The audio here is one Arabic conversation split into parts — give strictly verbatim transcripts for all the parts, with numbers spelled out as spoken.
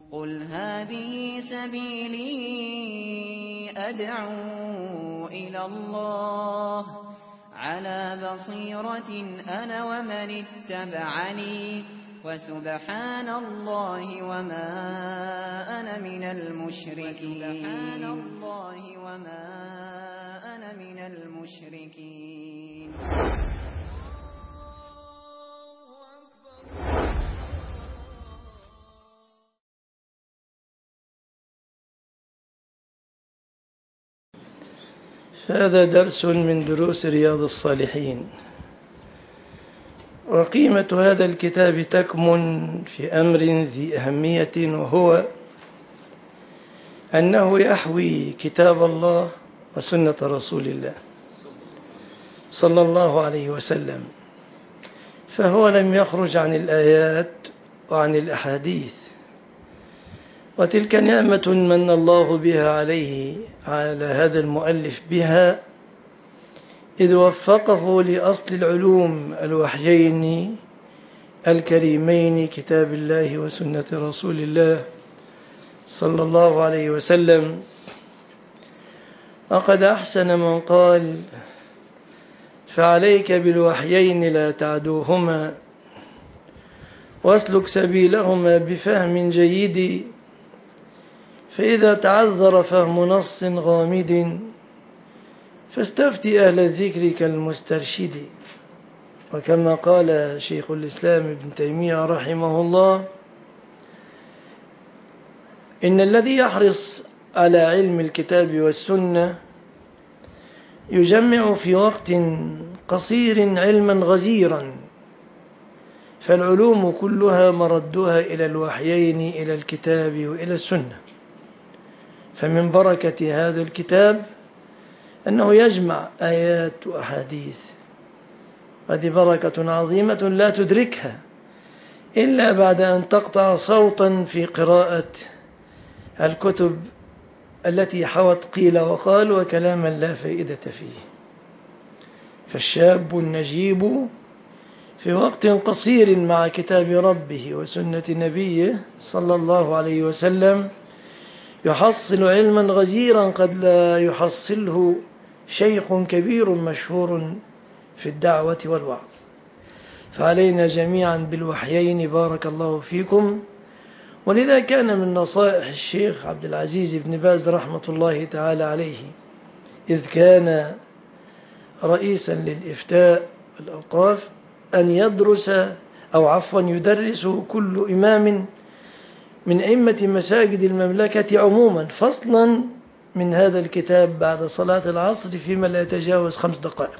قل هذه سبيلي أدعو إلى الله على بصيرة أنا ومن اتبعني وسبحان الله وما أنا من المشركين وسبحان الله وما أنا من المشركين. هذا درس من دروس رياض الصالحين، وقيمة هذا الكتاب تكمن في أمر ذي أهمية، وهو أنه يحوي كتاب الله وسنة رسول الله صلى الله عليه وسلم، فهو لم يخرج عن الآيات وعن الأحاديث، وتلك نعمة من الله بها عليه على هذا المؤلف بها، إذ وفقه لأصل العلوم الوحيين الكريمين كتاب الله وسنة رسول الله صلى الله عليه وسلم. وقد أحسن من قال: فعليك بالوحيين لا تعدوهما واسلك سبيلهما بفهم جيد، فإذا تعذر فهم نص غامد فاستفتي أهل الذكر كالمسترشد. وكما قال شيخ الإسلام ابن تيمية رحمه الله: إن الذي يحرص على علم الكتاب والسنة يجمع في وقت قصير علما غزيرا، فالعلوم كلها مردها إلى الوحيين، إلى الكتاب وإلى السنة. فمن بركة هذا الكتاب أنه يجمع آيات وأحاديث، هذه بركة عظيمة لا تدركها إلا بعد أن تقطع صوتا في قراءة الكتب التي حوت قيل وقال وكلاما لا فائدة فيه. فالشاب النجيب في وقت قصير مع كتاب ربه وسنة نبيه صلى الله عليه وسلم يحصل علما غزيرا قد لا يحصله شيخ كبير مشهور في الدعوة والوعظ. فعلينا جميعا بالوحيين بارك الله فيكم. ولذا كان من نصائح الشيخ عبد العزيز بن باز رحمة الله تعالى عليه إذ كان رئيسا للإفتاء والأوقاف أن يدرس أو عفوا يدرس كل إمام من أئمة مساجد المملكة عموما فصلا من هذا الكتاب بعد صلاة العصر فيما لا يتجاوز خمس دقائق،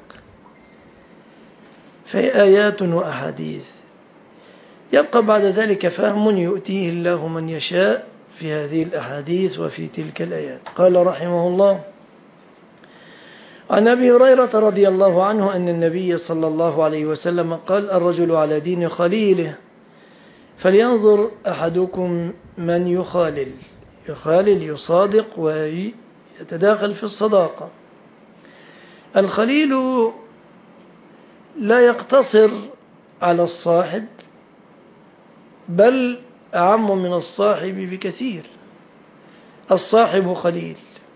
في آيات وأحاديث. يبقى بعد ذلك فهم يؤتيه الله من يشاء في هذه الأحاديث وفي تلك الآيات. قال رحمه الله: عن أبي هريرة رضي الله عنه أن النبي صلى الله عليه وسلم قال: الرجل على دين خليله فلينظر أحدكم من يخالل. يخالل يصادق ويتداخل في الصداقة. الخليل لا يقتصر على الصاحب، بل أعم من الصاحب بكثير. الصاحب خليل،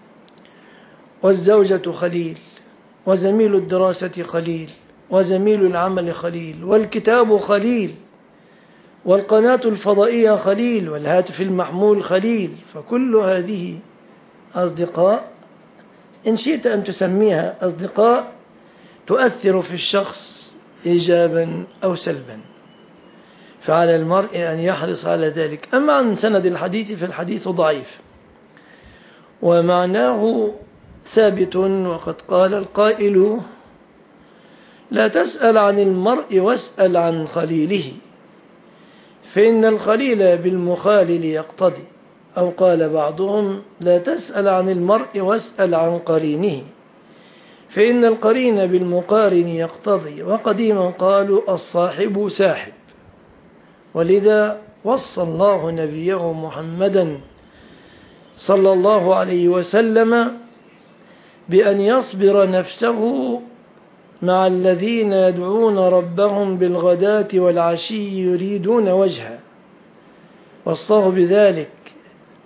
والزوجة خليل، وزميل الدراسة خليل، وزميل العمل خليل، والكتاب خليل، والقناة الفضائية خليل، والهاتف المحمول خليل. فكل هذه أصدقاء إن شئت أن تسميها أصدقاء تؤثر في الشخص إيجابا أو سلبا، فعلى المرء أن يحرص على ذلك. أما عن سند الحديث فالحديث ضعيف ومعناه ثابت، وقد قال القائل: لا تسأل عن المرء واسأل عن خليله، فإن الخليل بالمخالل يقتضي. أو قال بعضهم: لا تسأل عن المرء واسأل عن قرينه، فإن القرين بالمقارن يقتضي. وقديما قالوا: الصاحب ساحب. ولذا وصى الله نبيه محمدا صلى الله عليه وسلم بأن يصبر نفسه مع الذين يدعون ربهم بالغداة والعشي يريدون وجهه، وصاه بذلك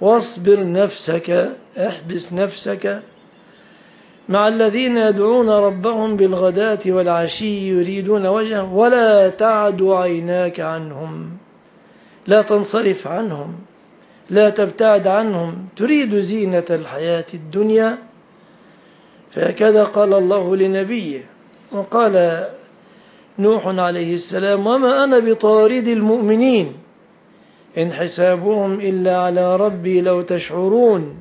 واصبر نفسك، احبس نفسك مع الذين يدعون ربهم بالغداة والعشي يريدون وجهه ولا تعد عيناك عنهم، لا تنصرف عنهم، لا تبتعد عنهم، تريد زينة الحياة الدنيا. فهكذا قال الله لنبيه. وقال نوح عليه السلام: وما أنا بطارد المؤمنين إن حسابهم إلا على ربي لو تشعرون.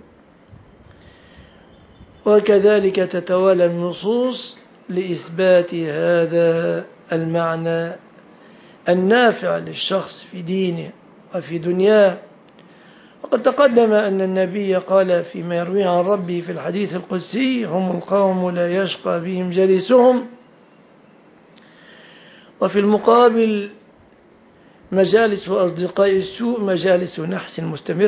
وكذلك تتوالى النصوص لإثبات هذا المعنى النافع للشخص في دينه وفي دنياه. وقد تقدم أن النبي قال فيما يرويه عن ربه في الحديث القدسي: هم القوم لا يشقى بهم جليسهم. وفي المقابل مجالس أصدقاء السوء مجالس نحس مستمر.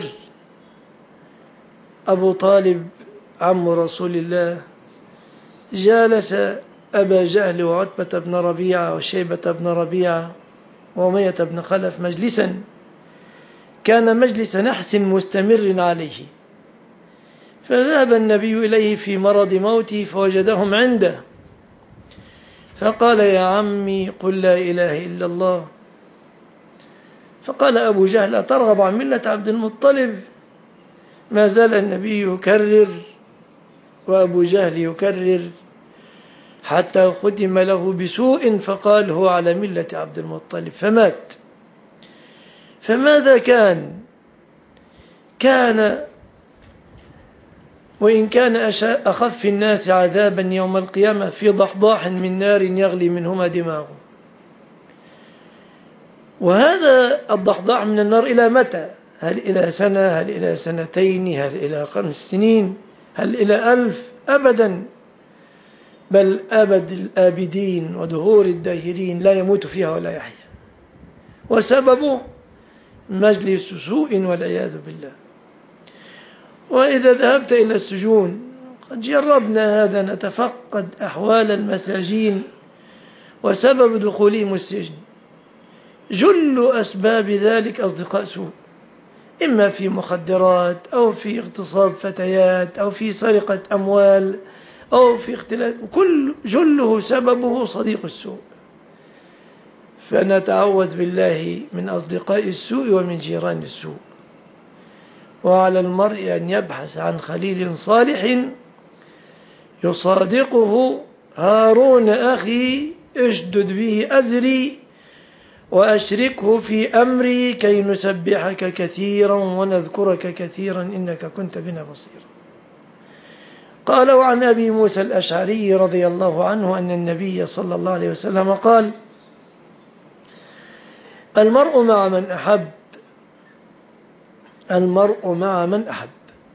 أبو طالب عم رسول الله جالس أبا جهل وعتبة بن ربيعة وشيبة بن ربيعة وأمية بن خلف مجلسا كان مجلس نحس مستمر عليه، فذهب النبي إليه في مرض موته فوجدهم عنده، فقال: يا عمي قل لا إله إلا الله. فقال أبو جهل: أترغب عن ملة عبد المطلب؟ ما زال النبي يكرر وأبو جهل يكرر حتى ختم له بسوء، فقال: هو على ملة عبد المطلب، فمات. فماذا كان؟ كان وإن كان أخف الناس عذابا يوم القيامة في ضحضاح من نار يغلي منهما دماغه. وهذا الضحضاح من النار إلى متى؟ هل إلى سنة؟ هل إلى سنتين؟ هل إلى خمس سنين؟ هل إلى ألف؟ أبدا، بل أبد الآبدين ودهور الداهرين، لا يموت فيها ولا يحيا. وسببه مجلس سوء والعياذ بالله. وإذا ذهبت إلى السجون، قد جربنا هذا، نتفقد أحوال المساجين وسبب دخولهم السجن. جل أسباب ذلك أصدقاء سوء، إما في مخدرات أو في اغتصاب فتيات أو في سرقة أموال أو في اختلاف، كل جله سببه صديق السوء. فنتعوذ بالله من أصدقاء السوء ومن جيران السوء. وعلى المرء أن يبحث عن خليل صالح يصادقه. هارون أخي اشدد به أزري وأشركه في أمري كي نسبحك كثيرا ونذكرك كثيرا إنك كنت بنا بصيرا. قال: وعن أبي موسى الأشعري رضي الله عنه أن النبي صلى الله عليه وسلم قال: المرء مع من أحب، المرء مع من أحب.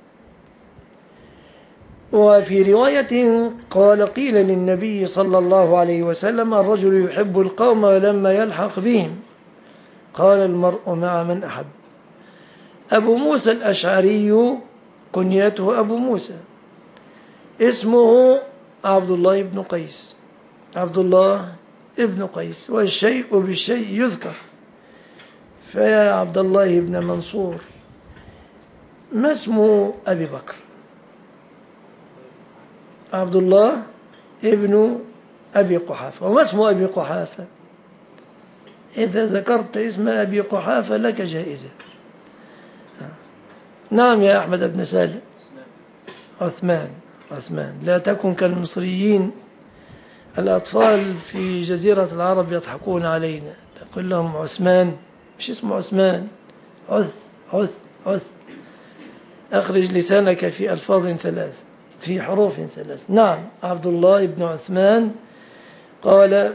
وفي رواية قال: قيل للنبي صلى الله عليه وسلم: الرجل يحب القوم ولما يلحق بهم. قال: المرء مع من أحب. أبو موسى الأشعري كنيته أبو موسى، اسمه عبد الله بن قيس، عبد الله ابن قيس، والشيء بالشيء يذكر. فيا عبد الله بن منصور، ما اسم أبي بكر؟ عبد الله ابن أبي قحافة. وما اسم أبي قحافة؟ إذا ذكرت اسم أبي قحافة لك جائزة. نعم يا أحمد بن سالم. عثمان. عثمان. لا تكن كالمصريين، الأطفال في جزيرة العرب يضحكون علينا، تقول لهم عثمان، مش اسمه عثمان، عث عث عث. أخرج لسانك في ألفاظ ثلاث، في حروف ثلاث. نعم، عبد الله بن عثمان. قال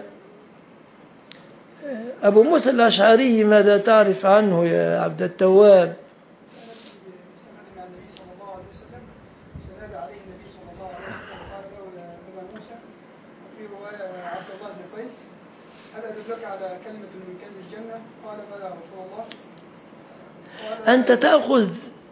أبو موسى الأشعري: ماذا تعرف عنه يا عبد التواب؟ على كلمة من كنز الجنة؟ قال: بلى يا رسول الله. أنت تأخذ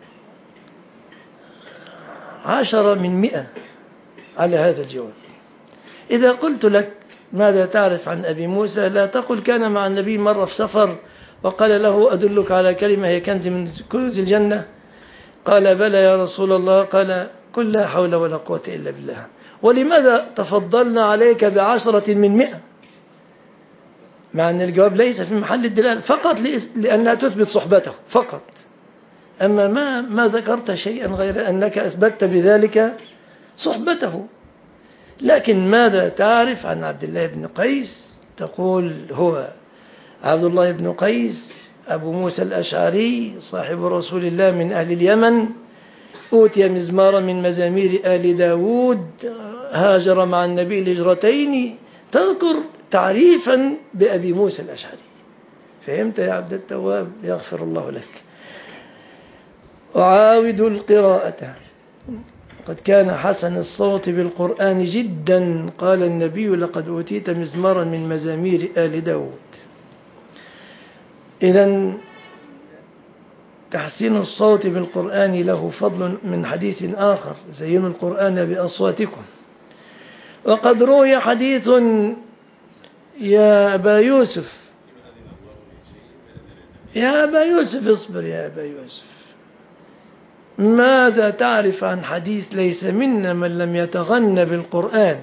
عشرة من مئة على هذا الجواب. إذا قلت لك ماذا تعرف عن أبي موسى، لا تقل كان مع النبي مرة في سفر وقال له: أدلك على كلمة هي كنز من كنوز الجنة. قال بلى يا رسول الله. قال قل لا حول ولا قوة إلا بالله. ولماذا تفضلنا عليك بعشرة من مئة؟ مع أن الجواب ليس في محل الدلالة، فقط لأنها تثبت صحبته فقط. أما ما, ما ذكرت شيئا غير أنك أثبتت بذلك صحبته. لكن ماذا تعرف عن عبد الله بن قيس؟ تقول هو عبد الله بن قيس أبو موسى الأشعري صاحب رسول الله من أهل اليمن، أوتي مزمارا من مزامير آل داود، هاجر مع النبي الهجرتين. تذكر تعريفا بأبي موسى الأشعري. فهمت يا عبد التواب؟ يغفر الله لك. أعاود القراءة. قد كان حسن الصوت بالقرآن جدا. قال النبي لقد أوتيت مزمارا من مزامير آل داود. إذن تحسين الصوت بالقرآن له فضل من حديث آخر: زينوا القرآن بأصواتكم. وقد روي حديث يا أبا يوسف يا أبا يوسف اصبر يا أبا يوسف. ماذا تعرف عن حديث ليس منا من لم يتغن بالقرآن؟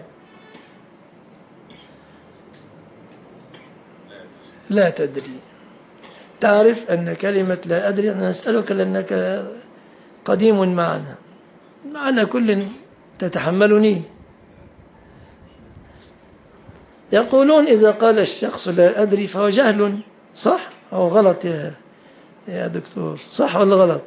لا تدري. تعرف أن كلمة لا أدري أنا أسألك لأنك قديم معنا معنا كل تتحملني. يقولون إذا قال الشخص لا أدري فهو جهل، صح أو غلط يا يا دكتور؟ صح ولا غلط؟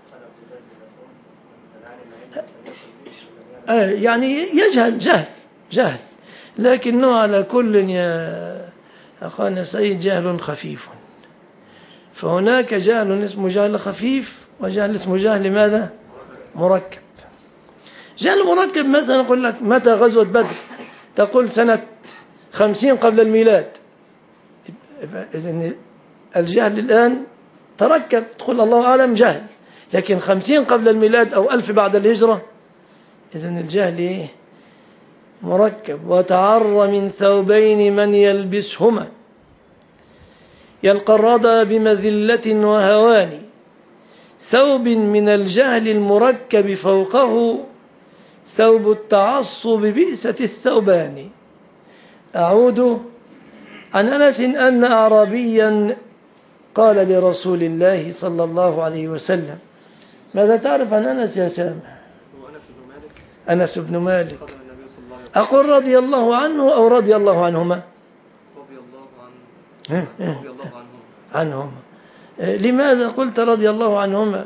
يعني يجهل جهل جهل لكنه على كل يا أخوانا سيد جهل خفيف. فهناك جهل اسمه جهل خفيف وجهل اسمه جهل ماذا؟ مركب. جهل مركب مثلا أقول لك متى غزوة بدر؟ تقول سنة خمسين قبل الميلاد. إذن الجهل الآن تركب، تقول الله أعلم جهل. لكن خمسين قبل الميلاد أو ألف بعد الهجرة، إذن الجهل مركب. وتعر من ثوبين من يلبسهما يلقى الردى بمذلة وهوان، ثوب من الجهل المركب فوقه ثوب التعصب بئسة الثوبان. أعود عن أنس أن أعرابيا قال لرسول الله صلى الله عليه وسلم. ماذا تعرف عن أنس يا سامح؟ أنس بن مالك. أقول رضي الله عنه أو رضي الله عنهما؟ رضي الله عنه. رضي الله عنهما. عنهما. لماذا قلت رضي الله عنهما؟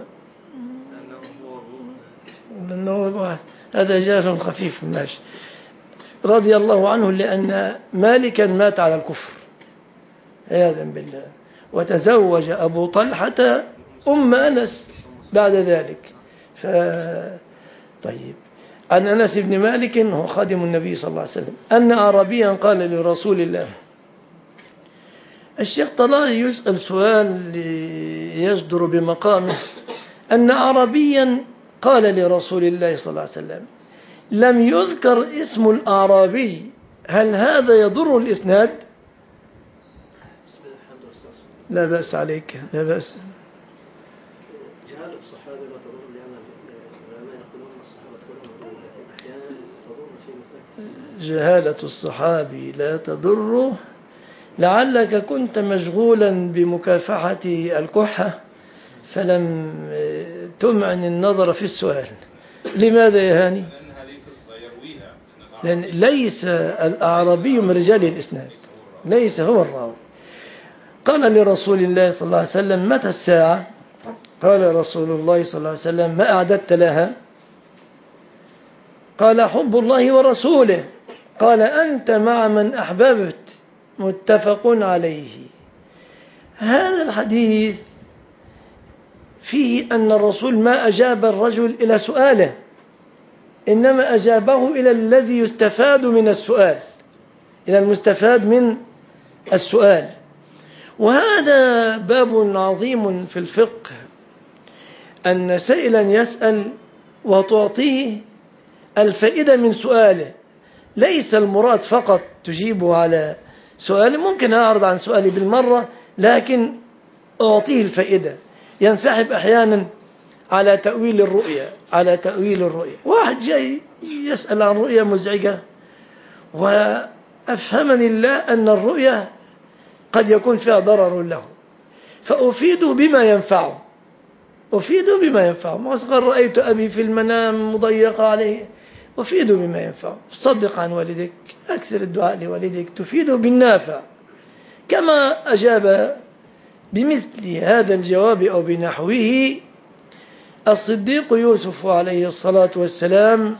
لأنه هذا جهل خفيف. ماشي. رضي الله عنه لأن مالكا مات على الكفر عياذا بالله، وتزوج أبو طلحة أم أنس بعد ذلك. ف... طيب. عن أنس بن مالك هو خادم النبي صلى الله عليه وسلم أن أعرابيا قال لرسول الله. الشيخ طلال يسأل سؤال يجدر بمقامه. أن أعرابيا قال لرسول الله صلى الله عليه وسلم لم يذكر اسم الأعرابي، هل هذا يضر الإسناد؟ لا بأس عليك، لا بأس. جهالة الصحابة لا تضر لأن العلماء يقولون الصحابة كلهم، لكن أحيانا تضر في مثل جهالة الصحابي لا تضر. لعلك كنت مشغولا بمكافحة الكحة فلم تمعن النظر في السؤال. لماذا يا هاني؟ لأن ليس الأعرابي من رجال الإسناد، ليس هو الراوي. قال لرسول الله صلى الله عليه وسلم متى الساعة؟ قال رسول الله صلى الله عليه وسلم ما أعددت لها؟ قال حب الله ورسوله. قال أنت مع من أحببت. متفق عليه. هذا الحديث فيه أن الرسول ما أجاب الرجل إلى سؤاله، إنما أجابه إلى الذي يستفاد من السؤال، إلى المستفاد من السؤال. وهذا باب عظيم في الفقه، أن سائلا يسأل وتعطيه الفائدة من سؤاله. ليس المراد فقط تجيبه على سؤالي، ممكن أعرض عن سؤالي بالمرة لكن أعطيه الفائدة. ينسحب أحيانا على تأويل الرؤيا على تأويل الرؤيا. واحد جاي يسأل عن رؤيا مزعجة، وأفهمني الله أن الرؤيا قد يكون فيها ضرر له، فأفيده بما ينفعه أفيده بما ينفعه مثلا رأيت أبي في المنام مضيق عليه، أفيده بما ينفعه. صدق عن والدك، أكثر الدعاء لوالدك، تفيده بالنافع. كما أجاب بمثل هذا الجواب أو بنحوه الصديق يوسف عليه الصلاة والسلام.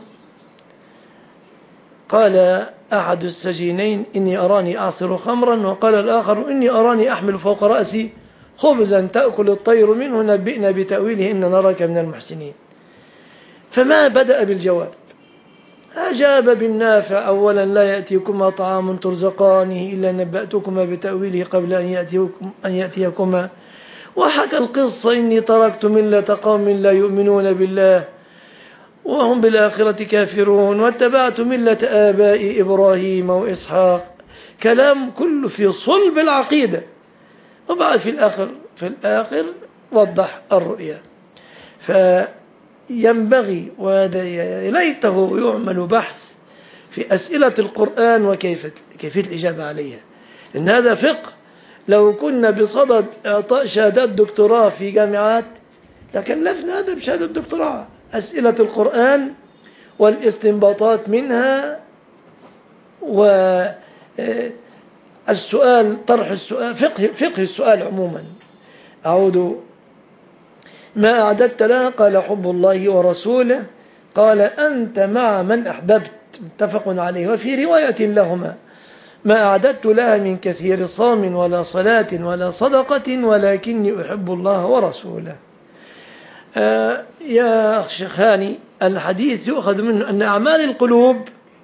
قال أحد السجينين إني أراني أعصر خمرا، وقال الآخر إني أراني أحمل فوق رأسي خبزا تأكل الطير منه، نبئنا بتأويله إن نراك من المحسنين. فما بدأ بالجواب، أجاب بالنافع. أولا لا يأتيكما طعام ترزقانه إلا نبأتكما بتأويله قبل أن يأتيكم أن يأتيكما، وحكى القصة إني تركت ملة قوم لا يؤمنون بالله وهم بالآخرة كافرون واتبعت ملة آبائي إبراهيم وإسحاق. كلام كله في صلب العقيدة. وبعد في الآخر في الآخر وضح الرؤيا. فينبغي وليته يعمل بحث في أسئلة القرآن وكيف كيفية الإجابة عليها، إن هذا فقه. لو كنا بصدد إعطاء شهادات دكتوراه في جامعات لكلفنا هذا بشهادة دكتوراه. أسئلة القرآن والاستنباطات منها، والسؤال طرح السؤال، فقه, فقه السؤال عموما. أعود. ما أعددت لها؟ قال حب الله ورسوله. قال أنت مع من أحببت، متفق عليه. وفي رواية لهما ما أعددت لها من كثير صام ولا صلاة ولا صدقة ولكني أحب الله ورسوله. آه يا أخ شيخاني، الحديث يؤخذ منه أن أعمال القلوب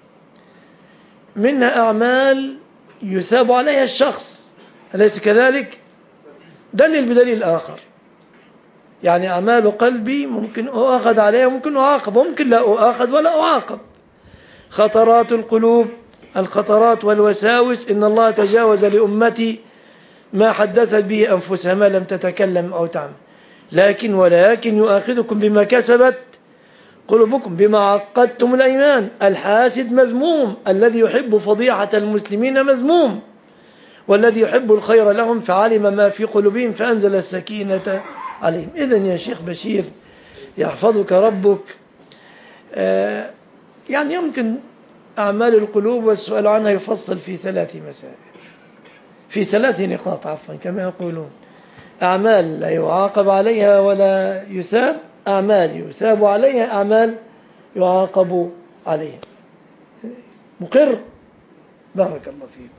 منها أعمال يثاب عليها الشخص، أليس كذلك؟ دليل بدليل آخر. يعني أعمال قلبي ممكن أؤاخذ عليها وممكن أعاقب، وممكن لا أؤاخذ ولا أعاقب. خطرات القلوب، الخطرات والوساوس، إن الله تجاوز لأمتي ما حدثت به أنفسها ما لم تتكلم أو تعمل، لكن ولكن يؤاخذكم بما كسبت قلوبكم بما عقدتم الأيمان. الحاسد مذموم، الذي يحب فضيحة المسلمين مذموم، والذي يحب الخير لهم فعلم ما في قلوبهم فأنزل السكينة عليهم. إذن يا شيخ بشير يحفظك ربك، آه يعني يمكن أعمال القلوب والسؤال عنها يفصل في ثلاث مسائل، في ثلاث نقاط عفوا كما يقولون. أعمال لا يعاقب عليها ولا يثاب، أعمال يثاب عليها، أعمال يعاقب عليها. مقر؟ بارك الله فيك.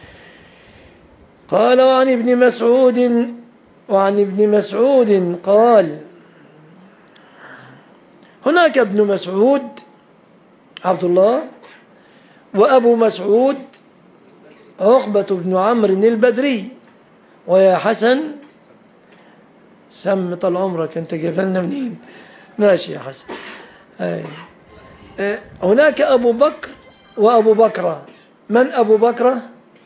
قال وعن ابن مسعود وعن ابن مسعود قال هناك ابن مسعود عبد الله، وأبو مسعود عقبة بن عمرو البدري. ويا حسن سم طال عمرك أنت جبلنا منين؟ ماشي يا حسن. أي. أه هناك أبو بكر وأبو بكرة. من أبو بكرة؟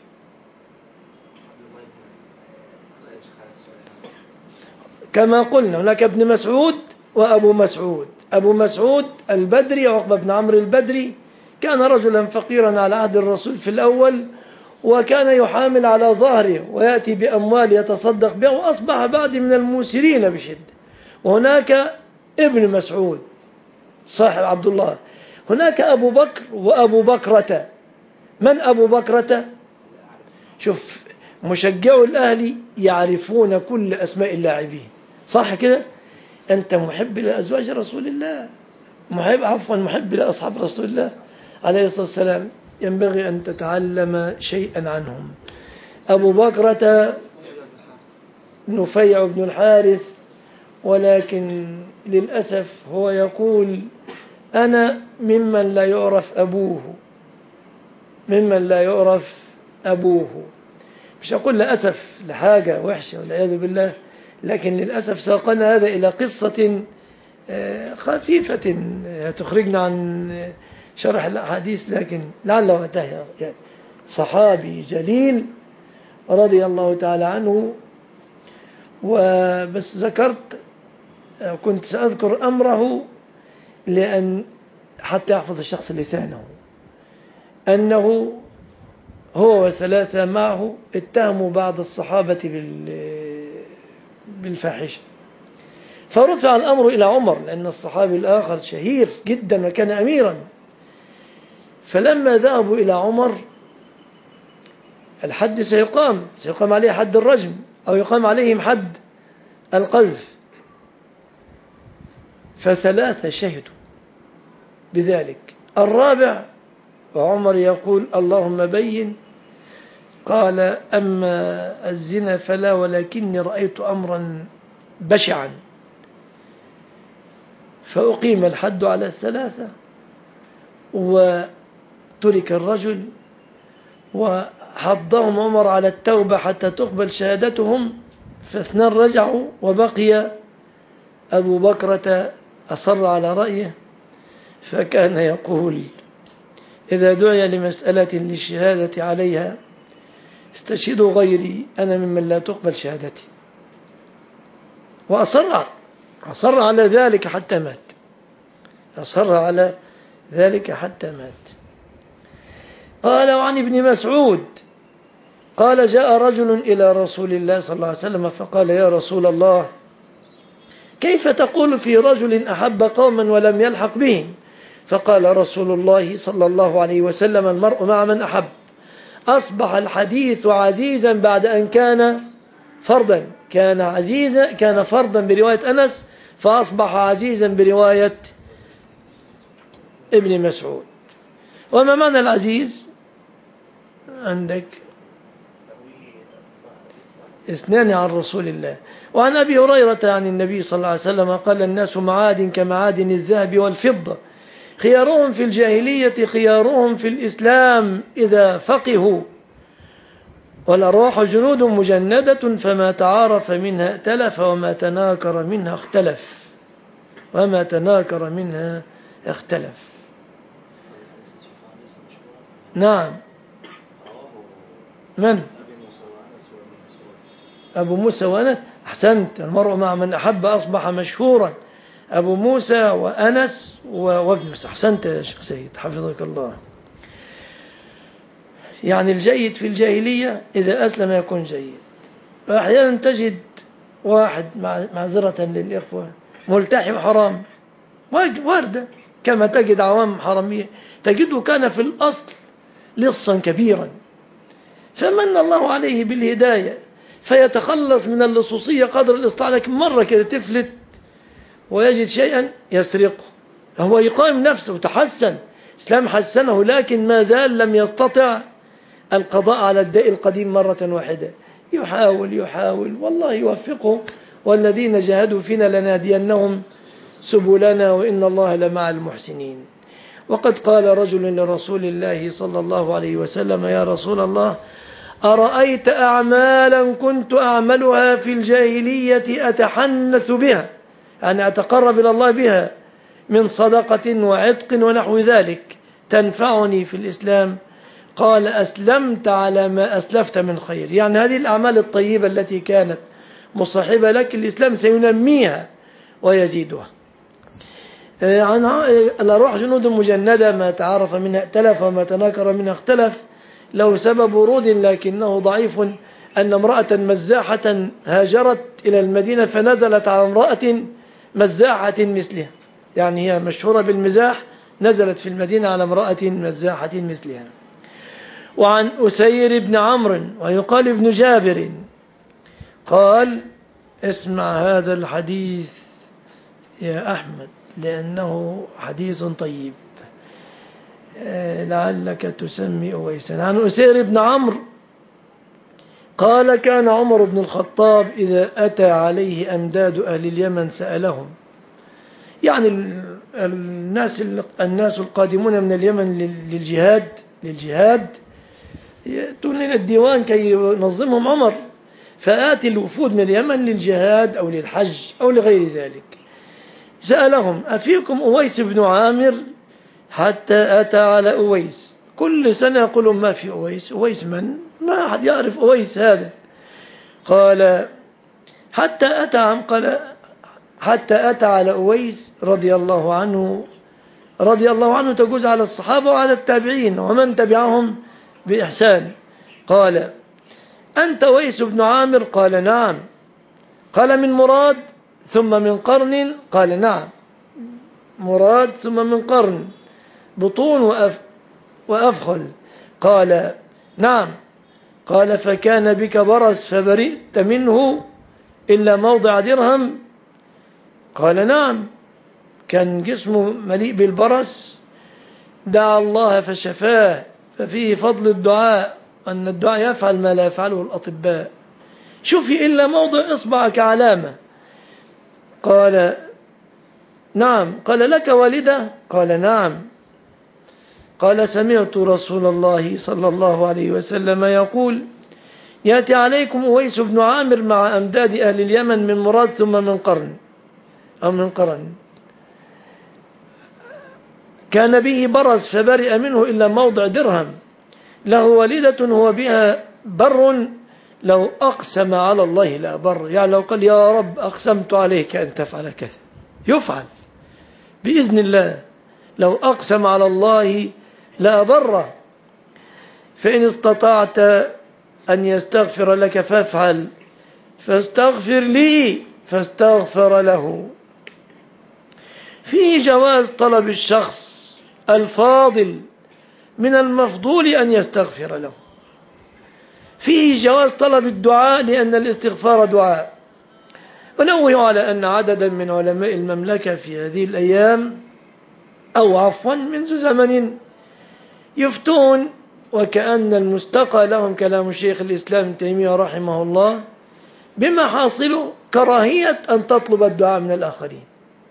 كما قلنا هناك ابن مسعود وأبو مسعود. أبو مسعود البدري عقبة بن عمرو البدري كان رجلا فقيرا على عهد الرسول في الأول، وكان يحامل على ظهره ويأتي بأموال يتصدق بها، وأصبح بعد من الموسرين بشدة. وهناك ابن مسعود صاحب عبد الله. هناك أبو بكر وأبو بكرة. من أبو بكرة؟ شوف، مشجعو الأهلي يعرفون كل أسماء اللاعبين، صح كده؟ أنت محب لأزواج رسول الله، محب عفوا محب لأصحاب رسول الله عليه الصلاة والسلام، ينبغي أن تتعلم شيئا عنهم. أبو بكرة نفيع بن الحارث، ولكن للأسف هو يقول أنا ممن لا يعرف أبوه، ممن لا يعرف أبوه. مش أقول للأسف لحاجة وحشة والعياذ بالله، لكن للأسف ساقنا هذا إلى قصة خفيفة تخرجنا عن شرح الأحاديث، لكن لعل وقتها. صحابي جليل رضي الله تعالى عنه. وبس ذكرت كنت سأذكر أمره لأن حتى يحفظ الشخص لسانه، أنه هو وثلاثة معه اتهموا بعض الصحابة بالفاحشة، فرفع الأمر إلى عمر لأن الصحابي الآخر شهير جدا وكان أميرا. فلما ذهبوا إلى عمر الحد سيقام سيقام عليه حد الرجم أو يقام عليهم حد القذف، فثلاثة شهدوا بذلك. الرابع وعمر يقول اللهم بين، قال أما الزنا فلا، ولكني رأيت أمرا بشعا، فأقيم الحد على الثلاثة وترك الرجل، وحضهم عمر على التوبة حتى تقبل شهادتهم، فاثنان رجعوا وبقي أبو بكرة أصر على رأيه، فكان يقول إذا دعي لمسألة للشهادة عليها استشهدوا غيري، أنا ممن لا تقبل شهادتي. وأصر أصر على ذلك حتى مات، أصر على ذلك حتى مات. قال وعن ابن مسعود قال جاء رجل إلى رسول الله صلى الله عليه وسلم فقال يا رسول الله كيف تقول في رجل أحب قوما ولم يلحق بهم؟ فقال رسول الله صلى الله عليه وسلم المرء مع من أحب. أصبح الحديث عزيزا بعد أن كان فردا، كان عزيزا كان فردا برواية أنس، فأصبح عزيزا برواية ابن مسعود. وما معنى العزيز عندك؟ اثنان عن رسول الله. وعن أبي هريرة عن النبي صلى الله عليه وسلم قال الناس معادن كمعادن الذهب والفضة، خيارهم في الجاهلية خيارهم في الإسلام إذا فقهوا، والأرواح جنود مجندة فما تعارف منها ائتلف وما تناكر منها اختلف وما تناكر منها اختلف. نعم. من؟ أبو موسى وأنس. أحسنت، المرء مع من أحب أصبح مشهورا، أبو موسى وأنس وابن موسى. أحسنت يا شيخ سيد حفظك الله. يعني الجيد في الجاهلية إذا أسلم يكون جيد. وأحيانا تجد واحد معذرة للإخوة ملتحي حرام واردة، كما تجد عوام حرامية، تجده كان في الأصل لصا كبيرا، فمن الله عليه بالهداية فيتخلص من اللصوصية قدر الاستطاعة، لكن مرة كده تفلت ويجد شيئا يسرقه، هو يقاوم نفسه وتحسن، الإسلام حسنه، لكن ما زال لم يستطع القضاء على الداء القديم مرة واحدة، يحاول يحاول والله يوفقه، والذين جاهدوا فينا لنهدينهم سبلنا وإن الله لمع المحسنين. وقد قال رجل لرسول الله صلى الله عليه وسلم يا رسول الله أرأيت أعمالا كنت أعملها في الجاهلية أتحنث بها، يعني أتقرب إلى الله بها من صدقة وعتق ونحو ذلك تنفعني في الإسلام؟ قال أسلمت على ما أسلفت من خير. يعني هذه الأعمال الطيبة التي كانت مصاحبة لك الإسلام سينميها ويزيدها. عن الأرواح جنود مجندة ما تعارف منها ائتلف وما تناكر منها اختلف، له سبب ورود لكنه ضعيف، أن امرأة مزاحة هاجرت إلى المدينة فنزلت على امرأة مزاحة مثلها، يعني هي مشهورة بالمزاح، نزلت في المدينة على امرأة مزاحة مثلها. وعن أسير بن عمرو ويقال ابن جابر قال اسمع هذا الحديث يا أحمد لأنه حديث طيب لعلك تسمي أويسا. عن أسير بن عمرو قال كان عمر بن الخطاب إذا أتى عليه أمداد أهل اليمن سألهم، يعني الناس الناس القادمون من اليمن للجهاد للجهاد يأتون إلى الديوان كي ينظمهم عمر، فآتي الوفود من اليمن للجهاد أو للحج أو لغير ذلك، سألهم أفيكم أويس بن عامر؟ حتى أتى على أويس، كل سنة يقولون ما في أويس. أويس من؟ ما أحد يعرف أويس هذا. قال حتى أتى عم قال حتى أتى على أويس رضي الله عنه رضي الله عنه تجوز على الصحابة وعلى التابعين ومن تبعهم بإحسان. قال: أنت أويس بن عامر؟ قال: نعم. قال: من مراد ثم من قرن؟ قال: نعم، مراد ثم من قرن، بطون وأف وأفخذ. قال: نعم. قال: فكان بك برص فبرئت منه إلا موضع درهم؟ قال: نعم، كان جسمه مليء بالبرص، دعا الله فشفاه، ففيه فضل الدعاء، أن الدعاء يفعل ما لا يفعله الأطباء. شوفي إلا موضع إصبعك علامة. قال: نعم. قال: لك والدة؟ قال: نعم. قال: سمعت رسول الله صلى الله عليه وسلم يقول: يأتي عليكم أويس بن عامر مع أمداد أهل اليمن من مراد ثم من قرن أو من قرن، كان به برص فبرئ منه إلا موضع درهم، له والدة هو بها بر، لو أقسم على الله لا بر. يعني لو قال: يا رب أقسمت عليك أن تفعل كذا، يفعل بإذن الله. لو أقسم على الله لا بر. فإن استطعت أن يستغفر لك فافعل، فاستغفر لي فاستغفر له. فيه جواز طلب الشخص الفاضل من المفضول أن يستغفر له. فيه جواز طلب الدعاء لأن الاستغفار دعاء. ونوه على أن عددا من علماء المملكة في هذه الأيام أو عفوا منذ زمن يفتون وكأن المستقى لهم كلام شيخ الإسلام ابن تيمية رحمه الله، بما حاصل كراهية أن تطلب الدعاء من الآخرين.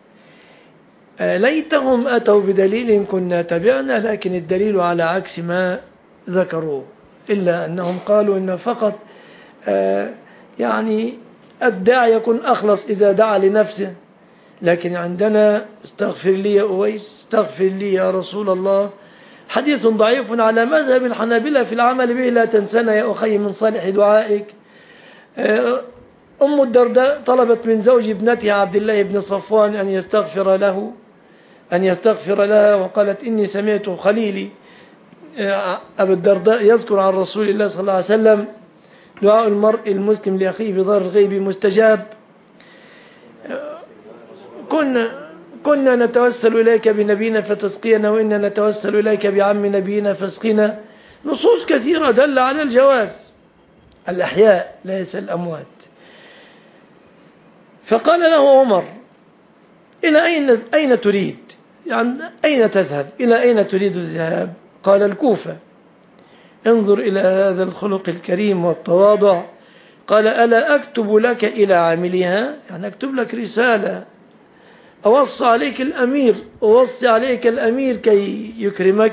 ليتهم أتوا بدليل كنا تبعنا، لكن الدليل على عكس ما ذكروه، إلا أنهم قالوا إن فقط يعني الداعي يكون أخلص إذا دعا لنفسه. لكن عندنا: استغفر لي يا أويس، استغفر لي يا رسول الله، حديث ضعيف على مذهب الحنابلة في العمل به: لا تنسنا يا أخي من صالح دعائك. أم الدرداء طلبت من زوج ابنتها عبد الله بن صفوان أن يستغفر له أن يستغفر لها، وقالت: إني سمعت خليلي أبو الدرداء يذكر عن رسول الله صلى الله عليه وسلم: دعاء المرء المسلم لأخيه بظهر الغيب مستجاب. كنا كنا نتوسل إليك بنبينا فتسقينا، وإنا نتوسل إليك بعم نبينا فاسقنا. نصوص كثيرة دل على الجواز. الأحياء ليس الأموات. فقال له عمر: إلى أين أين تريد؟ يعني أين تذهب؟ إلى أين تريد الذهاب؟ قال: الكوفة. انظر إلى هذا الخلق الكريم والتواضع. قال: ألا أكتب لك إلى عاملها؟ يعني أكتب لك رسالة، أوصي عليك الأمير أوصي عليك الأمير كي يكرمك.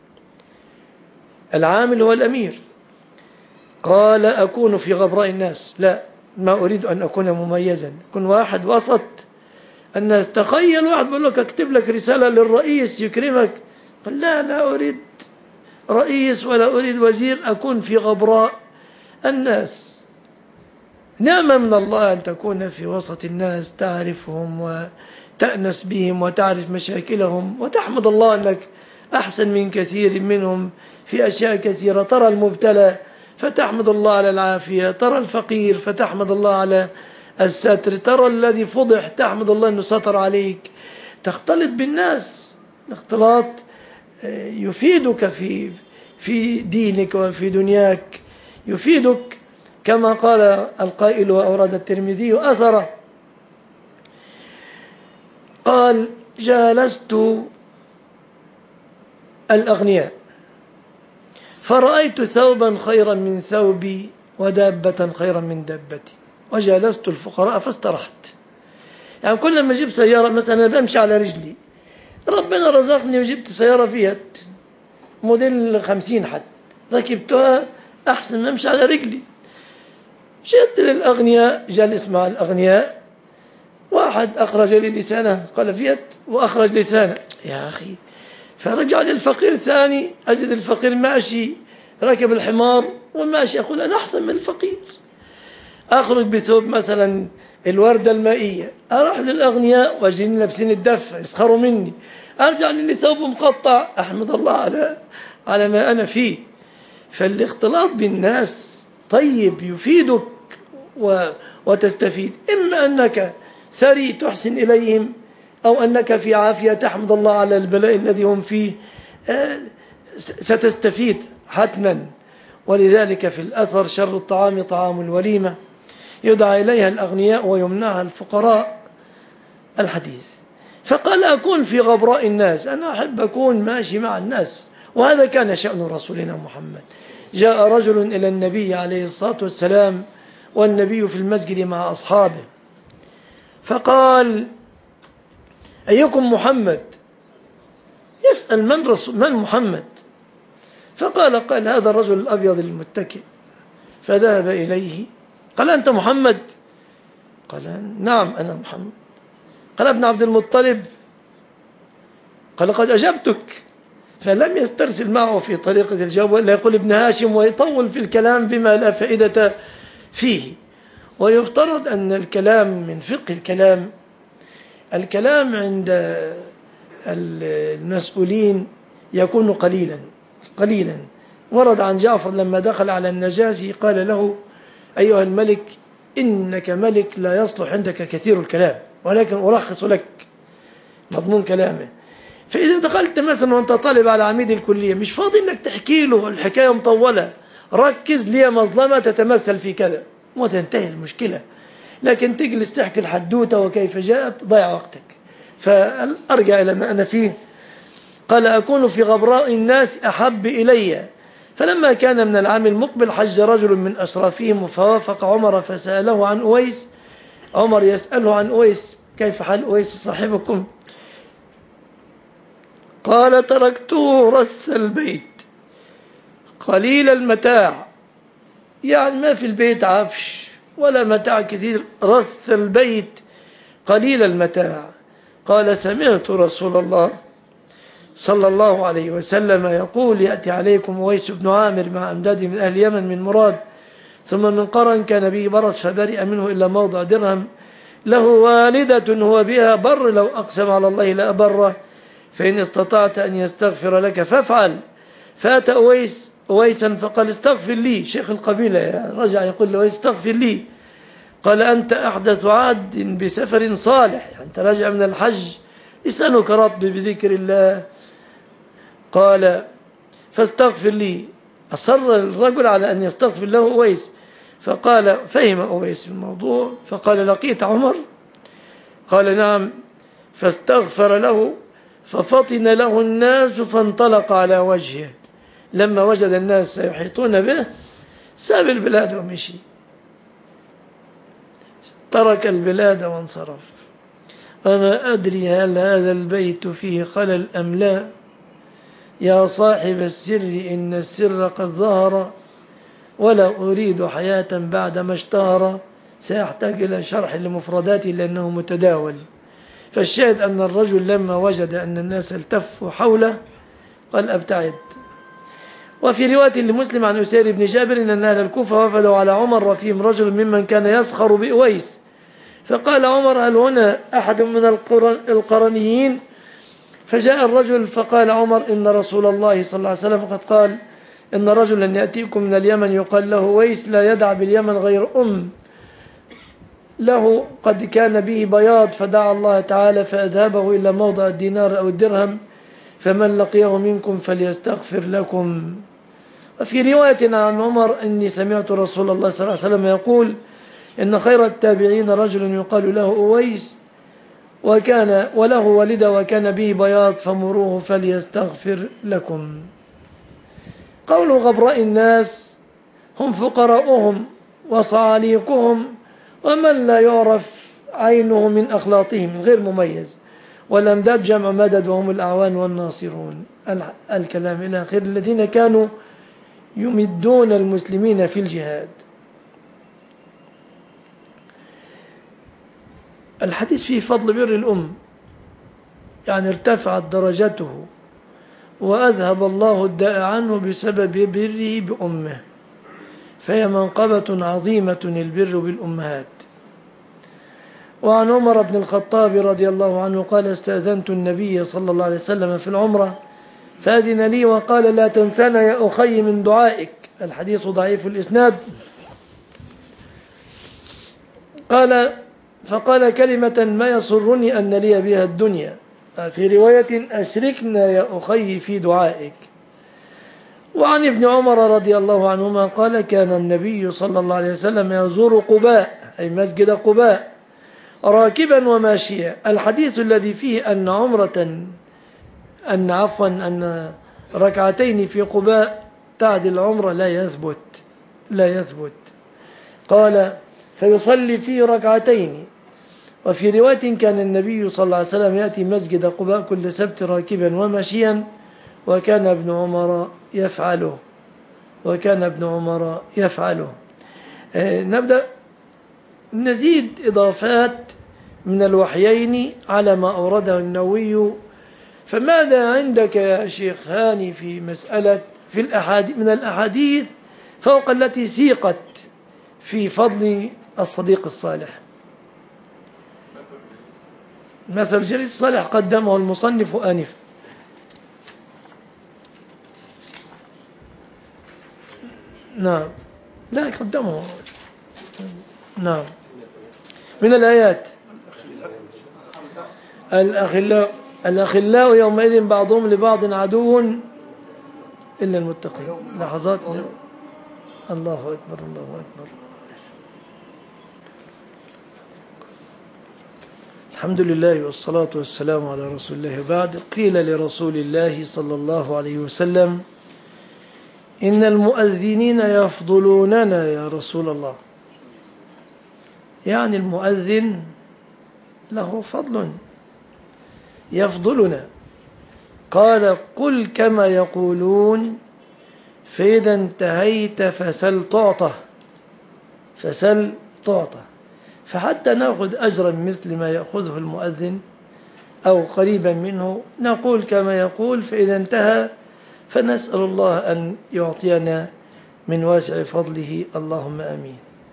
العامل هو الأمير. قال: أكون في غبراء الناس؟ لا، ما أريد أن أكون مميزا، أكون واحد وسط الناس. تخيل واحد بيقول لك أكتب لك رسالة للرئيس يكرمك. قال: لا، لا أريد رئيس ولا أريد وزير، أكون في غبراء الناس. نعمة من الله أن تكون في وسط الناس، تعرفهم وتأنس بهم وتعرف مشاكلهم، وتحمد الله أنك أحسن من كثير منهم في أشياء كثيرة. ترى المبتلى فتحمد الله على العافية، ترى الفقير فتحمد الله على الستر، ترى الذي فضح تحمد الله أنه ستر عليك. تختلط بالناس، الاختلاط يفيدك في في دينك وفي دنياك، يفيدك كما قال القائل وأورد الترمذي أثره. قال: جالست الأغنياء فرأيت ثوبا خيرا من ثوبي ودابة خيرا من دابتي، وجالست الفقراء فاسترحت. يعني كل ما جبت سيارة مثلا بمشي على رجلي، ربنا رزقني وجبت سيارة فيات موديل خمسين حد، ركبتها أحسن ما أمشي على رجلي. جئت للأغنياء، جالس مع الأغنياء، واحد أخرج لي لسانه قال فيات وأخرج لسانه، يا أخي. فرجع للفقير ثاني، أجد الفقير ماشي ركب الحمار وماشي، أقول أنا أحسن من الفقير. أخرج بثوب مثلا الوردة المائية، أروح للأغنياء واجيني لابسين الدفع يسخروا مني، أرجع للي ثوب مقطع أحمد الله على على ما أنا فيه. فالاختلاط بالناس طيب يفيدك وتستفيد، إما أنك ثري تحسن إليهم، أو أنك في عافية تحمد الله على البلاء الذي هم فيه، ستستفيد حتما. ولذلك في الأثر شر الطعام طعام الوليمة يدعى إليها الأغنياء ويمنعها الفقراء الحديث. فقال أكون في غبراء الناس، أنا أحب أكون ماشي مع الناس، وهذا كان شأن رسولنا محمد. جاء رجل إلى النبي عليه الصلاة والسلام والنبي في المسجد مع أصحابه، فقال أيكم محمد؟ يسأل من رسول من محمد؟ فقال قال هذا الرجل الأبيض المتكئ. فذهب إليه قال أنت محمد؟ قال نعم أنا محمد. قال ابن عبد المطلب؟ قال قد أجبتك. فلم يسترسل معه في طريقة الجواب، ولا يقول ابن هاشم ويطول في الكلام بما لا فائدة فيه. ويفترض أن الكلام من فقه الكلام، الكلام عند المسؤولين يكون قليلا قليلا. ورد عن جعفر لما دخل على النجاشي قال له أيها الملك إنك ملك لا يصلح عندك كثير الكلام، ولكن أرخص لك مضمون كلامه. فإذا دخلت مثلا وأنت طالب على عميد الكلية مش فاضي أنك تحكي له الحكاية مطولة، ركز لي مظلمة تتمثل في كذا وتنتهي المشكلة. لكن تجلس تحكي الحدوتة وكيف جاءت ضيع وقتك. فأرجع إلى ما أنا فيه. قال أكون في غبراء الناس أحب إلي. فلما كان من العام المقبل حج رجل من أشرافهم فوافق عمر فسأله عن أويس. عمر يسأله عن أويس كيف حال أويس صاحبكم؟ قال تركته رث البيت قليل المتاع، يعني ما في البيت عفش ولا متاع كثير، رث البيت قليل المتاع. قال سمعت رسول الله صلى الله عليه وسلم يقول يأتي عليكم أويس بن عامر مع أمداد من أهل اليمن من مراد ثم من قرن كان به برص فبرئ منه إلا موضع درهم، له والدة هو بها بر لو أقسم على الله لأبره، فإن استطعت أن يستغفر لك فافعل. فأتى أويس أويسا فقال استغفر لي. شيخ القبيلة يعني رجع يقول له استغفر لي. قال أنت أحدث عهد بسفر صالح، يعني أنت راجع من الحج لسانك رطب بذكر الله. قال فاستغفر لي. أصر الرجل على أن يستغفر له أويس، فقال فهم أويس الموضوع فقال لقيت عمر؟ قال نعم. فاستغفر له ففطن له الناس فانطلق على وجهه. لما وجد الناس يحيطون به ساب البلاد ومشي، ترك البلاد وانصرف. وما أدري هل هذا البيت فيه خلل أم لا. يا صاحب السر إن السر قد ظهر ولا أريد حياة بعد ما اشتهر. سيحتاج إلى شرح لمفرداته لأنه متداول. فالشاهد أن الرجل لما وجد أن الناس التفوا حوله قال أبتعد. وفي رواية لمسلم عن أسير بن جابر أن أهل الكوفة وفدوا على عمر وفيهم رجل ممن كان يسخر بأويس، فقال عمر هل هنا أحد من القرنيين؟ فجاء الرجل فقال عمر إن رسول الله صلى الله عليه وسلم قد قال إن رجلا يأتيكم من اليمن يقال له أويس لا يدع باليمن غير أم له قد كان به بياض، فدعا الله تعالى فأذهبه إلى موضع الدينار أو الدرهم، فمن لقيه منكم فليستغفر لكم. وفي رواية عن عمر إني سمعت رسول الله صلى الله عليه وسلم يقول إن خير التابعين رجل يقال له أويس وكان وله والدة وكان به بياض فمروه فليستغفر لكم. قول غبراء الناس هم فقراؤهم وصعاليقهم ومن لا يعرف عينه من أخلاطهم غير مميز. والأمداد جمع مدد وهم الأعوان والناصرون. الكلام إلى آخر الذين كانوا يمدون المسلمين في الجهاد. الحديث فيه فضل بر الأم، يعني ارتفعت درجته وأذهب الله الداء عنه بسبب بره بأمه، فهي منقبة عظيمة البر بالأمهات. وعن عمر بن الخطاب رضي الله عنه قال استأذنت النبي صلى الله عليه وسلم في العمرة فأذن لي وقال لا تنسنا يا أخي من دعائك. الحديث ضعيف الإسناد. قال فقال كلمة ما يسرني أن لي بها الدنيا، في رواية أشركنا يا أخي في دعائك. وعن ابن عمر رضي الله عنهما قال كان النبي صلى الله عليه وسلم يزور قباء أي مسجد قباء راكبا وماشيا. الحديث الذي فيه أن عمرة أن عفوا أن ركعتين في قباء تعدل عمرة لا يثبت لا يثبت. قال فيصلي فيه ركعتين. وفي رواية كان النبي صلى الله عليه وسلم يأتي مسجد قباء كل سبت راكبا وماشيا وكان ابن عمر يفعله وكان ابن عمر يفعله. آه نبدأ نزيد إضافات من الوحيين على ما أورده النووي. فماذا عندك يا شيخ هاني في مسألة في الأحاديث من الأحاديث فوق التي سيقت في فضل الصديق الصالح؟ مثل الجليس الصالح قدمه المصنف آنف. نعم لا قدمه. نعم من الآيات الأخلاء الأخلاء يومئذ بعضهم لبعض عدو إلا المتقين. لحظات. الله أكبر الله أكبر. الحمد لله والصلاة والسلام على رسول الله. بعد قيل لرسول الله صلى الله عليه وسلم إن المؤذنين يفضلوننا يا رسول الله، يعني المؤذن له فضل يفضلنا. قال قل كما يقولون فإذا انتهيت فسل تعطى فسل تعطى. فحتى نأخذ أجرا مثل ما يأخذه المؤذن أو قريبا منه نقول كما يقول فإذا انتهى فنسأل الله أن يعطينا من واسع فضله اللهم آمين.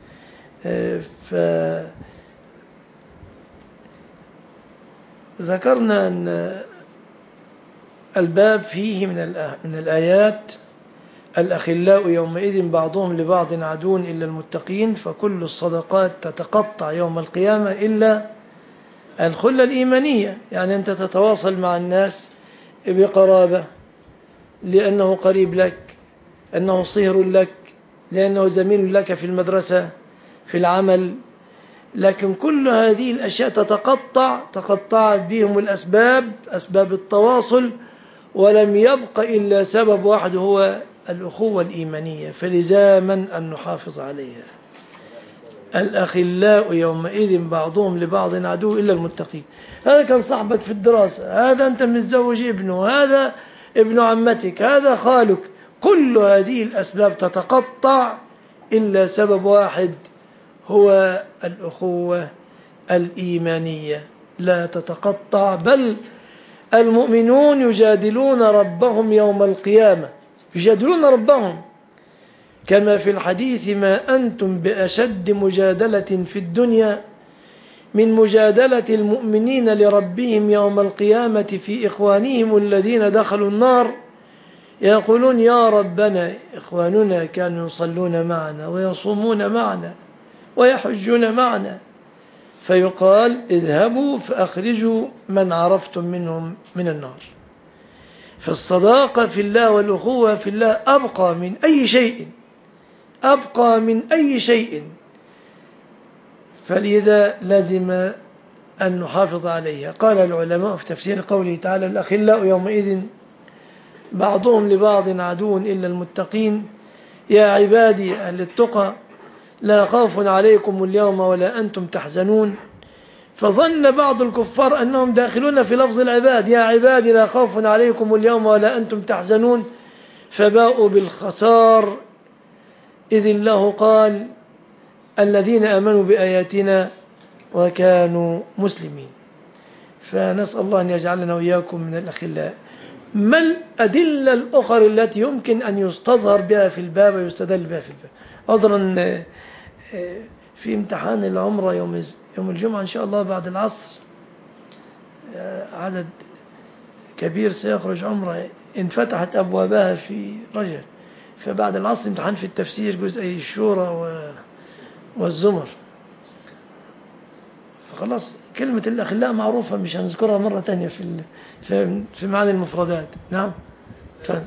فذكرنا أن الباب فيه من الآيات الأخلاء يومئذ بعضهم لبعض عدو إلا المتقين. فكل الصدقات تتقطع يوم القيامة إلا الخلة الإيمانية، يعني أنت تتواصل مع الناس بقرابة لأنه قريب لك، أنه صهر لك، لأنه زميل لك في المدرسة في العمل. لكن كل هذه الأشياء تتقطع تقطعت بهم الأسباب أسباب التواصل ولم يبق إلا سبب واحد هو الأخوة الإيمانية، فلزاما أن نحافظ عليها. الأخلاء يومئذ بعضهم لبعض عدو إلا المتقين. هذا كان صاحبك في الدراسة، هذا أنت متزوج ابنه، هذا ابن عمتك، هذا خالك. كل هذه الأسباب تتقطع إلا سبب واحد هو الأخوة الإيمانية لا تتقطع. بل المؤمنون يجادلون ربهم يوم القيامة يجادلون ربهم كما في الحديث ما أنتم بأشد مجادلة في الدنيا من مجادلة المؤمنين لربهم يوم القيامة في إخوانهم الذين دخلوا النار يقولون يا ربنا إخواننا كانوا يصلون معنا ويصومون معنا ويحجون معنا، فيقال اذهبوا فأخرجوا من عرفتم منهم من النار. فالصداقة في الله والأخوة في الله أبقى من أي شيء أبقى من أي شيء. فلذا لازم أن نحافظ عليها. قال العلماء في تفسير قوله تعالى الأخلاء يومئذ بعضهم لبعض عدو إلا المتقين يا عبادي أهل التقى لا خوف عليكم اليوم ولا أنتم تحزنون. فظن بعض الكفار أنهم داخلون في لفظ العباد يا عبادي لا خوف عليكم اليوم ولا أنتم تحزنون، فباءوا بالخسار إذ الله قال الذين آمنوا بآياتنا وكانوا مسلمين. فنسأل الله أن يجعلنا وإياكم من الأخلاء. ما الأدلة الأخرى التي يمكن أن يستظهر بها في الباب ويستدل بها في الباب؟ أضرا في امتحان العمرة يوم يوم الجمعة إن شاء الله بعد العصر، عدد كبير سيخرج عمرة إن فتحت أبوابها في رجب، فبعد العصر امتحان في التفسير جزئي الشورى والزمر. فخلاص كلمة الأخلاء معروفة، مش هنذكرها مرة تانية في في معاني المفردات. نعم فهم.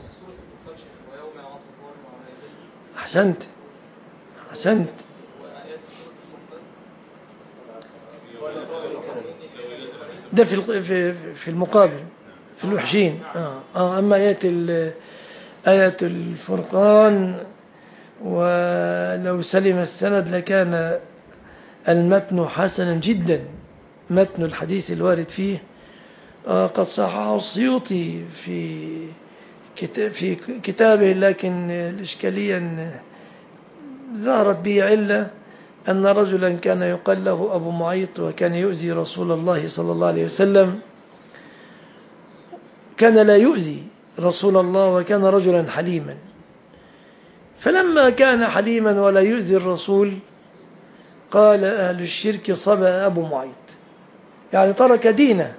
أحسنت أحسنت ده في في في المقابل في الوحشين. آه. آه أما آيات آية الفرقان ولو سلم السند لكان المتن حسنا جدا، متن الحديث الوارد فيه آه قد صححه السيوطي في في كتابه، لكن الإشكالية ظهرت به علة أن رجلا كان يقال له أبو معيط وكان يؤذي رسول الله صلى الله عليه وسلم، كان لا يؤذي رسول الله وكان رجلا حليما، فلما كان حليما ولا يؤذي الرسول قال أهل الشرك صبأ أبو معيط، يعني ترك دينه.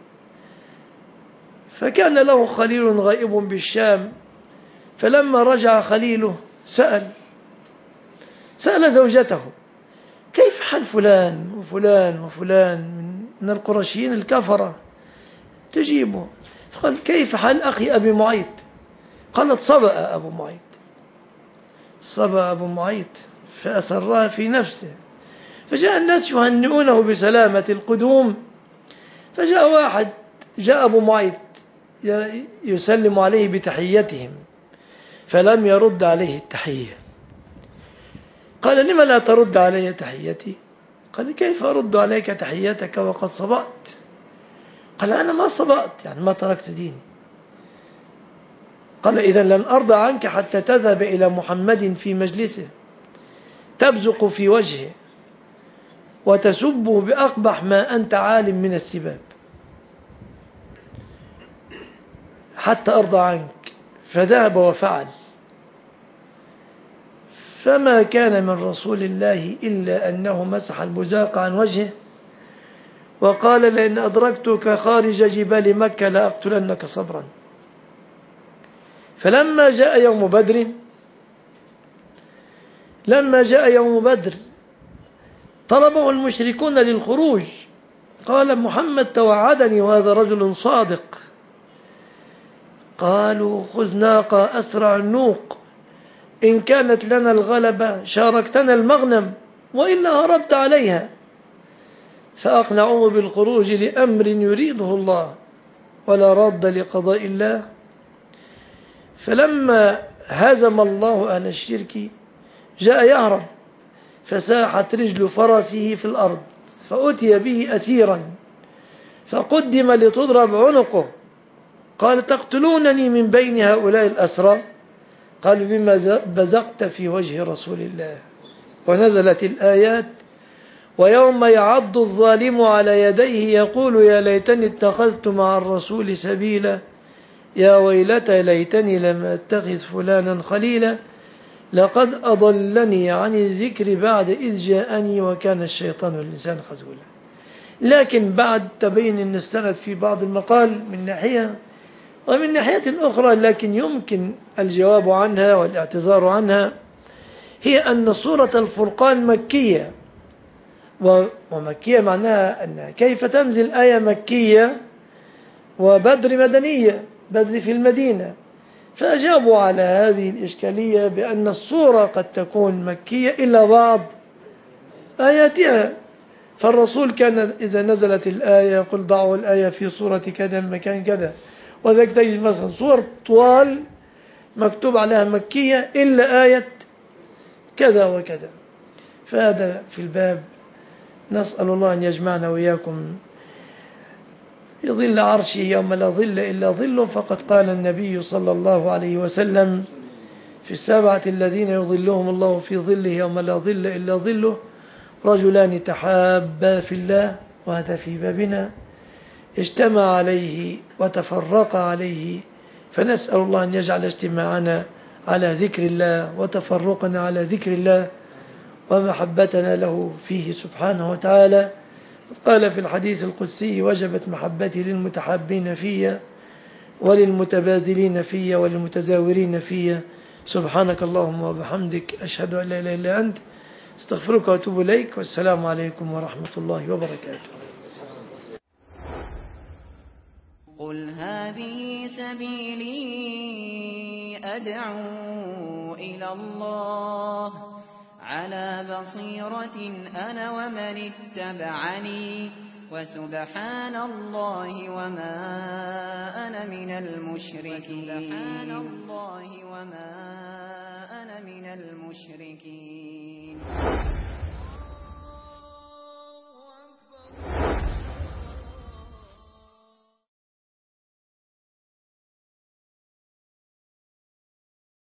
فكان له خليل غائب بالشام، فلما رجع خليله سأل سأل زوجته كيف حال فلان وفلان وفلان من القرشيين الكفرة، تجيبه. قال كيف حال أخي أبي معيط؟ قالت صبأ أبو معيط. صبأ أبو معيط فأسرها في نفسه، فجاء الناس يهنئونه بسلامة القدوم، فجاء واحد جاء أبو معيط يسلم عليه بتحيتهم فلم يرد عليه التحية. قال لما لا ترد علي تحيتي؟ قال كيف أرد عليك تحيتك وقد صبأت؟ قال أنا ما صبأت، يعني ما تركت ديني. قال إذا لن أرضى عنك حتى تذهب إلى محمد في مجلسه تبزق في وجهه وتسبه بأقبح ما أنت عالم من السباب حتى أرضى عنك. فذهب وفعل، فما كان من رسول الله إلا أنه مسح البزاق عن وجهه وقال لئن أدركتك خارج جبال مكة لأقتلنك صبرا. فلما جاء يوم بدر لما جاء يوم بدر طلبه المشركون للخروج، قال محمد توعدني وهذا رجل صادق. قالوا خذ ناقة أسرع النوق، إن كانت لنا الغلبة شاركتنا المغنم وإلا هربت عليها. فأقنعوه بالخروج لأمر يريده الله ولا راد لقضاء الله. فلما هزم الله أهل الشرك جاء يهرب، فساحت رجل فرسه في الأرض فأتي به أسيرا فقدم لتضرب عنقه. قال تقتلونني من بين هؤلاء الأسرى؟ قالوا بما بزقت في وجه رسول الله. ونزلت الآيات ويوم يعض الظالم على يديه يقول يا ليتني اتخذت مع الرسول سبيلا يا ويلتى ليتني لم أتخذ فلانا خليلا لقد أضلني عن الذكر بعد إذ جاءني وكان الشيطان الإنسان خذولا. لكن بعد تبين أن السند في بعض المقال من ناحية ومن ناحية أخرى، لكن يمكن الجواب عنها والاعتذار عنها، هي أن سورة الفرقان مكية، ومكية معناها أن كيف تنزل آية مكية وبدر مدنية، بدر في المدينة. فأجابوا على هذه الإشكالية بأن السورة قد تكون مكية إلا بعض آياتها. فالرسول كان إذا نزلت الآية يقول ضعوا الآية في سورة كذا مكان كذا، وذلك تجد مثلا سور طوال مكتوب عليها مكية إلا آية كذا وكذا. فهذا في الباب. نسأل الله أن يجمعنا وإياكم في ظل عرشه يوم لا ظل إلا ظله. فقد قال النبي صلى الله عليه وسلم في السبعة الذين يظلهم الله في ظله يوم لا ظل إلا ظله رجلان تحابا في الله، وهذا في بابنا، اجتمع عليه وتفرق عليه. فنسأل الله أن يجعل اجتماعنا على ذكر الله وتفرقنا على ذكر الله ومحبتنا له فيه سبحانه وتعالى. قال في الحديث القدسي: وجبت محبتي للمتحابين فيا وللمتبادلين فيا وللمتزاورين فيا. سبحانك اللهم وبحمدك، أشهد أن لا إله إلا أنت، استغفرك وأتوب إليك، والسلام عليكم ورحمة الله وبركاته. قل هذه سبيلي أدعو إلى الله على بصيرة أنا ومن اتبعني وسبحان الله وما أنا من المشركين سبحان الله وما أنا من المشركين.